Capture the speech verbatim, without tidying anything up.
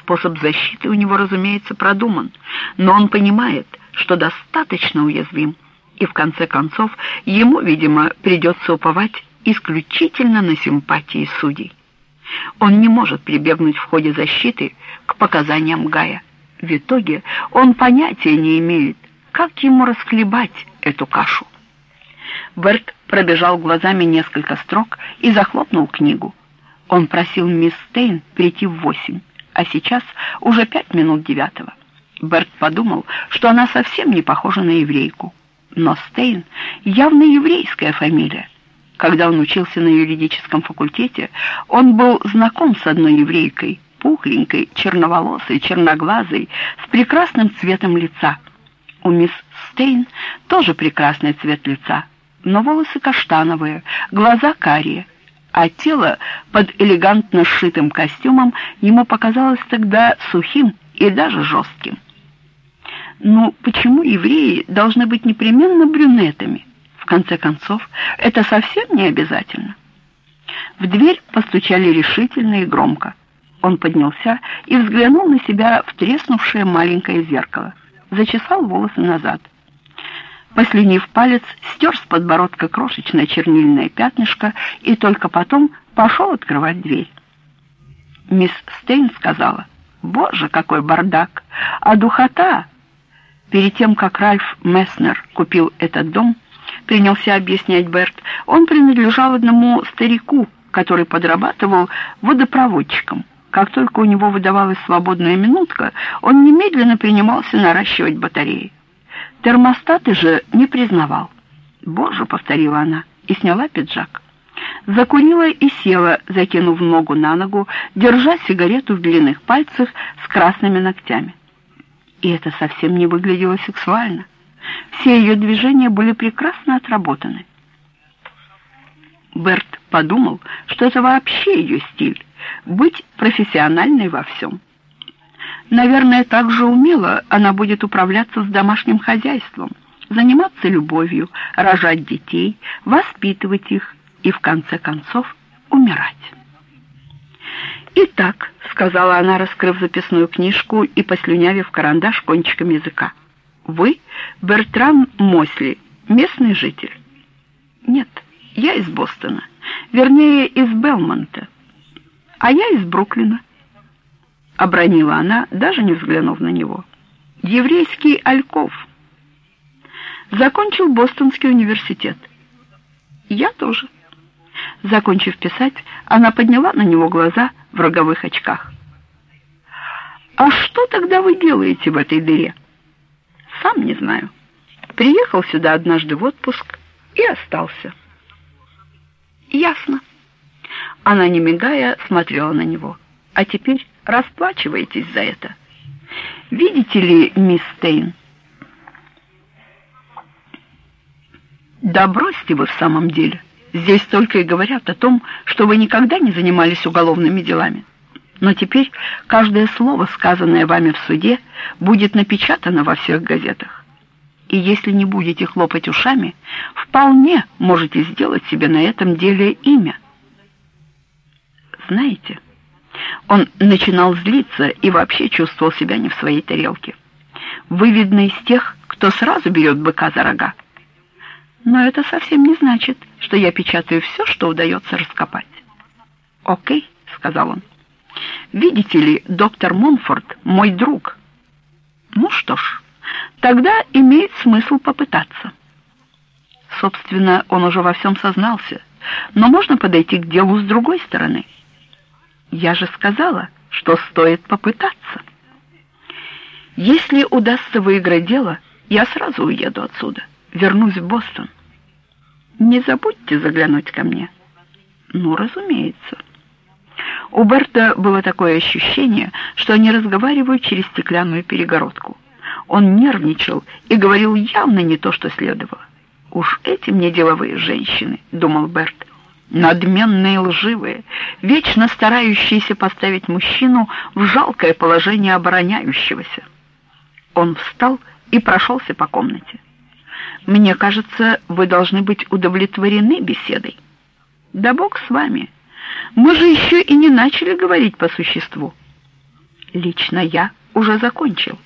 Способ защиты у него, разумеется, продуман, но он понимает, что достаточно уязвим, и в конце концов ему, видимо, придется уповать исключительно на симпатии судей. Он не может прибегнуть в ходе защиты к показаниям Гая. В итоге он понятия не имеет, как ему расхлебать эту кашу. Берт пробежал глазами несколько строк и захлопнул книгу. Он просил мисс Стейн прийти в восемь, а сейчас уже пять минут девятого. Берт подумал, что она совсем не похожа на еврейку. Но Стейн явно еврейская фамилия. Когда он учился на юридическом факультете, он был знаком с одной еврейкой, пухленькой, черноволосой, черноглазой, с прекрасным цветом лица. У мисс Стейн тоже прекрасный цвет лица, но волосы каштановые, глаза карие, а тело под элегантно сшитым костюмом ему показалось тогда сухим и даже жестким. Ну, почему евреи должны быть непременно брюнетами? В конце концов, это совсем не обязательно. В дверь постучали решительно и громко. Он поднялся и взглянул на себя в треснувшее маленькое зеркало. Зачесал волосы назад. Послюнив палец, стер с подбородка крошечное чернильное пятнышко и только потом пошел открывать дверь. Мисс Стейн сказала: «Боже, какой бардак! А духота!» Перед тем, как Ральф Месснер купил этот дом, принялся объяснять Берт, он принадлежал одному старику, который подрабатывал водопроводчиком. Как только у него выдавалась свободная минутка, он немедленно принимался наращивать батареи. Термостаты же не признавал. «Боже!» — повторила она и сняла пиджак. Закурила и села, закинув ногу на ногу, держа сигарету в длинных пальцах с красными ногтями. И это совсем не выглядело сексуально. Все ее движения были прекрасно отработаны. Берт подумал, что это вообще ее стиль — быть профессиональной во всем. Наверное, так же умело она будет управляться с домашним хозяйством, заниматься любовью, рожать детей, воспитывать их и, в конце концов, умирать. «Итак», — сказала она, раскрыв записную книжку и послюнявив карандаш кончиком языка, «вы Бертран Мосли, местный житель?» «Нет, я из Бостона, вернее, из Белмонта, а я из Бруклина», — обронила она, даже не взглянув на него. «Еврейский Альков. Закончил Бостонский университет. Я тоже». Закончив писать, она подняла на него глаза в роговых очках. «А что тогда вы делаете в этой дыре?» «Сам не знаю. Приехал сюда однажды в отпуск и остался». «Ясно». Она, не мигая, смотрела на него. «А теперь расплачивайтесь за это. Видите ли, мисс Стейн?» «Да бросьте вы в самом деле. Здесь только и говорят о том, что вы никогда не занимались уголовными делами. Но теперь каждое слово, сказанное вами в суде, будет напечатано во всех газетах. И если не будете хлопать ушами, вполне можете сделать себе на этом деле имя». Знаете, он начинал злиться и вообще чувствовал себя не в своей тарелке. «Вы, видно, из тех, кто сразу берет быка за рога. Но это совсем не значит, что я печатаю все, что удается раскопать». «Окей», — сказал он. «Видите ли, доктор Монфорд мой друг». «Ну что ж, тогда имеет смысл попытаться». Собственно, он уже во всем сознался, но можно подойти к делу с другой стороны. «Я же сказала, что стоит попытаться. Если удастся выиграть дело, я сразу уеду отсюда. Вернусь в Бостон. Не забудьте заглянуть ко мне». «Ну, разумеется». У Берта было такое ощущение, что они разговаривают через стеклянную перегородку. Он нервничал и говорил явно не то, что следовало. «Уж эти мне деловые женщины», — думал Берт, «надменные и лживые, вечно старающиеся поставить мужчину в жалкое положение обороняющегося». Он встал и прошелся по комнате. «Мне кажется, вы должны быть удовлетворены беседой». «Да бог с вами. Мы же еще и не начали говорить по существу». Лично я уже закончил.